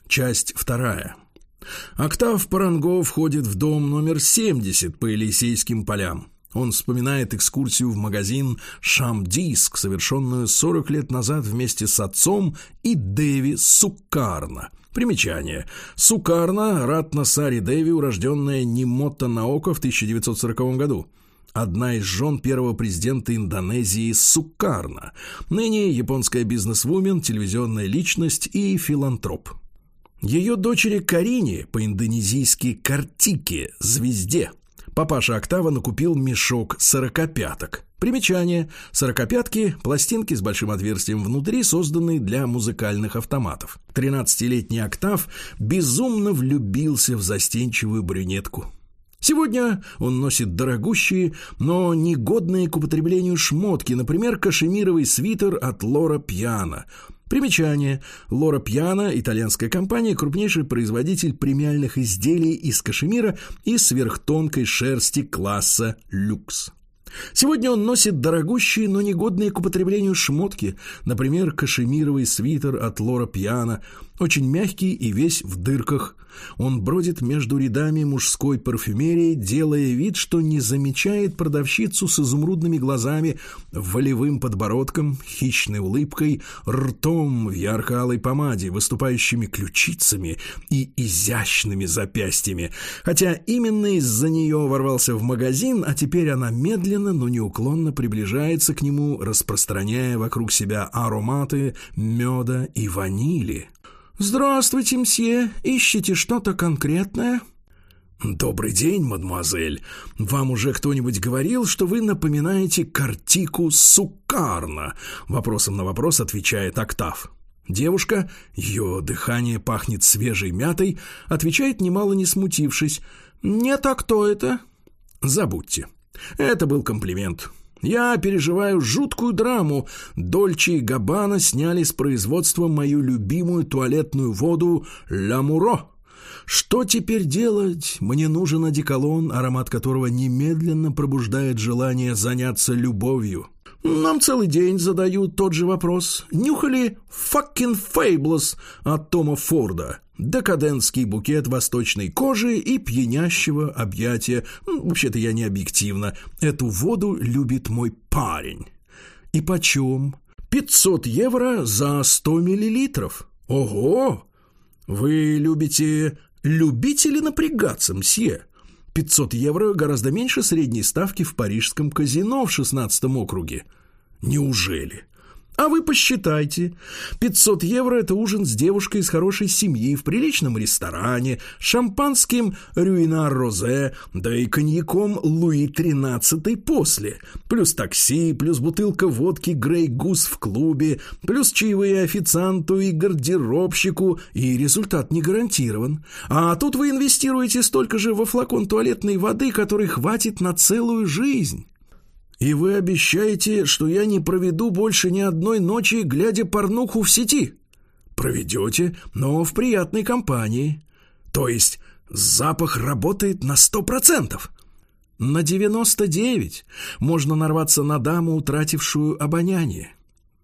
Часть 2. Октав Паранго входит в дом номер 70 по Елисейским полям. Он вспоминает экскурсию в магазин «Шам-Диск», совершенную 40 лет назад вместе с отцом и Деви Сукарно. Примечание. Сукарно – Ратна Сари Деви, урожденная Нимота Наока в 1940 году. Одна из жен первого президента Индонезии Сукарно. Ныне японская бизнесвумен, телевизионная личность и филантроп. Ее дочери Карине, по-индонезийски Картике, звезде, папаша Октава накупил мешок сорокопяток. Примечание. Сорокопятки – пластинки с большим отверстием внутри, созданные для музыкальных автоматов. 13-летний Октав безумно влюбился в застенчивую брюнетку. Сегодня он носит дорогущие, но негодные к употреблению шмотки, например, кашемировый свитер от Лора Пьяно. Примечание. Лора Пьяно – итальянская компания, крупнейший производитель премиальных изделий из кашемира и сверхтонкой шерсти класса люкс. Сегодня он носит дорогущие, но негодные к употреблению шмотки, например, кашемировый свитер от Лора Пьяно, очень мягкий и весь в дырках. Он бродит между рядами мужской парфюмерии, делая вид, что не замечает продавщицу с изумрудными глазами, волевым подбородком, хищной улыбкой, ртом в ярко-алой помаде, выступающими ключицами и изящными запястьями. Хотя именно из-за нее ворвался в магазин, а теперь она медленно, но неуклонно приближается к нему, распространяя вокруг себя ароматы меда и ванили. «Здравствуйте, мсье. Ищете что-то конкретное?» «Добрый день, мадемуазель. Вам уже кто-нибудь говорил, что вы напоминаете Картику Сукарно?» Вопросом на вопрос отвечает Октав. Девушка, ее дыхание пахнет свежей мятой, отвечает, немало не смутившись: «Нет, а кто это?» «Забудьте. Это был комплимент. Я переживаю жуткую драму. Дольче и Габбана сняли с производства мою любимую туалетную воду «Ля Муро». Что теперь делать? Мне нужен одеколон, аромат которого немедленно пробуждает желание заняться любовью. Нам целый день задают тот же вопрос. Нюхали «Fucking Fables» от Тома Форда? Декадентский букет восточной кожи и пьянящего объятия. Вообще-то я не объективно. Эту воду любит мой парень. И почем? 500 евро за 100 миллилитров. Ого! Вы любите ли напрягаться, мсье? 500 евро гораздо меньше средней ставки в парижском казино в 16-м округе. Неужели? А вы посчитайте. 500 евро – это ужин с девушкой из хорошей семьи в приличном ресторане, шампанским Рюинар-Розе, да и коньяком Луи XIII после. Плюс такси, плюс бутылка водки Грей Гус в клубе, плюс чаевые официанту и гардеробщику, и результат не гарантирован. А тут вы инвестируете столько же во флакон туалетной воды, который хватит на целую жизнь. И вы обещаете, что я не проведу больше ни одной ночи, глядя порнуху в сети? Проведете, но в приятной компании. То есть запах работает на 100%. На 99%. Можно нарваться на даму, утратившую обоняние.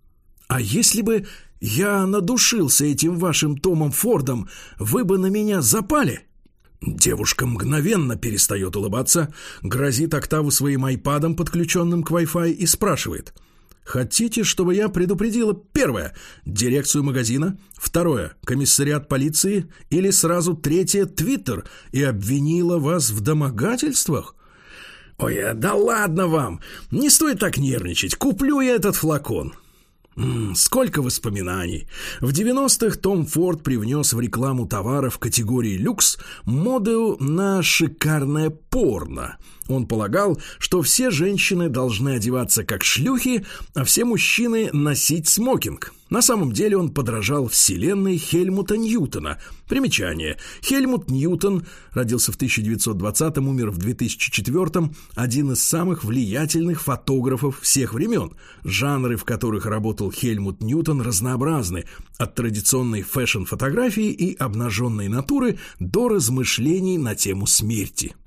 А если бы я надушился этим вашим Томом Фордом, вы бы на меня запали? Девушка мгновенно перестает улыбаться, грозит Октаву своим айпадом, подключенным к Wi-Fi, и спрашивает: «Хотите, чтобы я предупредила, первое, дирекцию магазина, второе, комиссариат полиции, или сразу третье, Твиттер, и обвинила вас в домогательствах?» «Ой, да ладно вам, не стоит так нервничать, куплю я этот флакон». Сколько воспоминаний. В 90-х Том Форд привнес в рекламу товаров категории люкс моду на шикарное порно. Он полагал, что все женщины должны одеваться как шлюхи, а все мужчины носить смокинг. На самом деле он подражал вселенной Хельмута Ньютона. Примечание. Хельмут Ньютон родился в 1920-м, умер в 2004-м, один из самых влиятельных фотографов всех времен. Жанры, в которых работал Хельмут Ньютон, разнообразны. От традиционной фэшн-фотографии и обнаженной натуры до размышлений на тему смерти.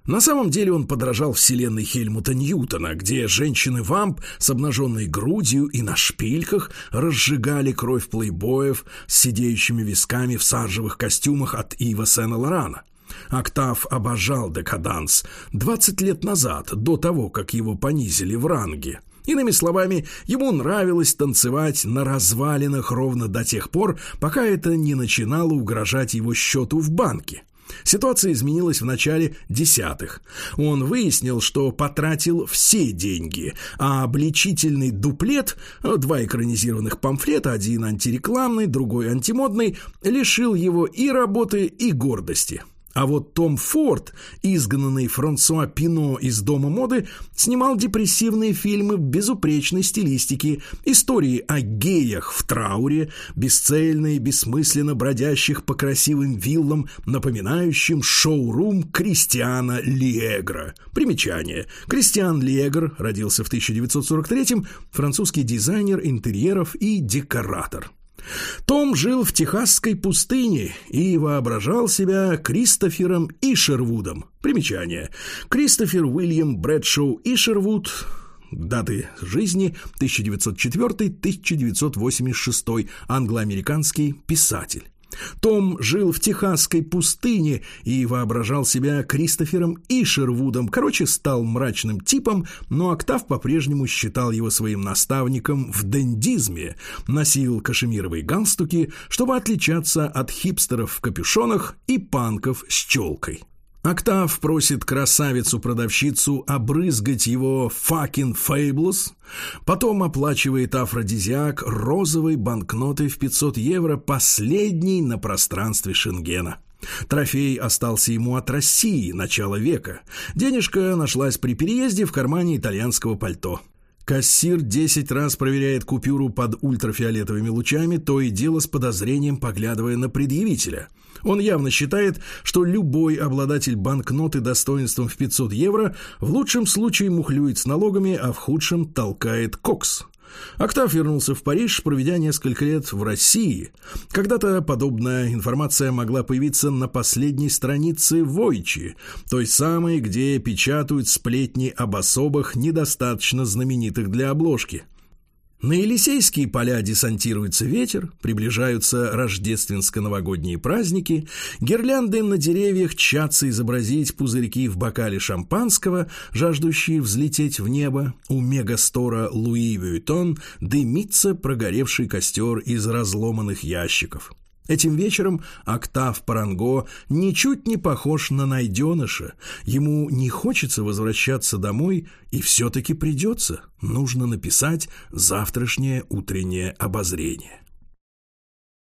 На самом деле он подражал вселенной Хельмута Ньютона, где женщины-вамп с обнаженной грудью и на шпильках разжигали кровь плейбоев с сидеющими висками в саржевых костюмах от Ива Сен-Лорана. Октав обожал декаданс 20 лет назад, до того, как его понизили в ранге. Иными словами, ему нравилось танцевать на развалинах ровно до тех пор, пока это не начинало угрожать его счету в банке. Ситуация изменилась в начале 10-х. Он выяснил, что потратил все деньги, а обличительный дуплет, 2 экранизированных памфлета, один антирекламный, другой антимодный, лишил его и работы, и гордости. А вот Том Форд, изгнанный Франсуа Пино из Дома моды, снимал депрессивные фильмы в безупречной стилистике, истории о геях в трауре, бесцельно и бессмысленно бродящих по красивым виллам, напоминающим шоурум Кристиана Лиэгра. Примечание. Кристиан Лиэгр родился в 1943-м, французский дизайнер интерьеров и декоратор. Том жил в техасской пустыне и воображал себя Кристофером Ишервудом. Примечание. Кристофер Уильям Брэдшоу Ишервуд, даты жизни 1904-1986, англо-американский писатель. Том жил в техасской пустыне и воображал себя Кристофером Ишервудом. Короче, стал мрачным типом, но Октав по-прежнему считал его своим наставником в дендизме, носил кашемировые галстуки, чтобы отличаться от хипстеров в капюшонах и панков с челкой. Октав просит красавицу-продавщицу обрызгать его fucking fabulous, потом оплачивает афродизиак розовой банкнотой в 500 евро, последней на пространстве Шенгена. Трофей остался ему от России начала века. Денежка нашлась при переезде в кармане итальянского пальто. Кассир 10 раз проверяет купюру под ультрафиолетовыми лучами, то и дело с подозрением поглядывая на предъявителя. Он явно считает, что любой обладатель банкноты достоинством в 500 евро в лучшем случае мухлюет с налогами, а в худшем толкает кокс. Октав вернулся в Париж, проведя несколько лет в России. Когда-то подобная информация могла появиться на последней странице «Войчи», той самой, где печатают сплетни об особых, недостаточно знаменитых для обложки. На Елисейские поля десантируется ветер, приближаются рождественско-новогодние праздники, гирлянды на деревьях тщатся изобразить пузырьки в бокале шампанского, жаждущие взлететь в небо. У мегастора Луи Вьюитон дымится прогоревший костер из разломанных ящиков. Этим вечером Октав Паранго ничуть не похож на найденыша. Ему не хочется возвращаться домой, и все-таки придется. Нужно написать завтрашнее утреннее обозрение.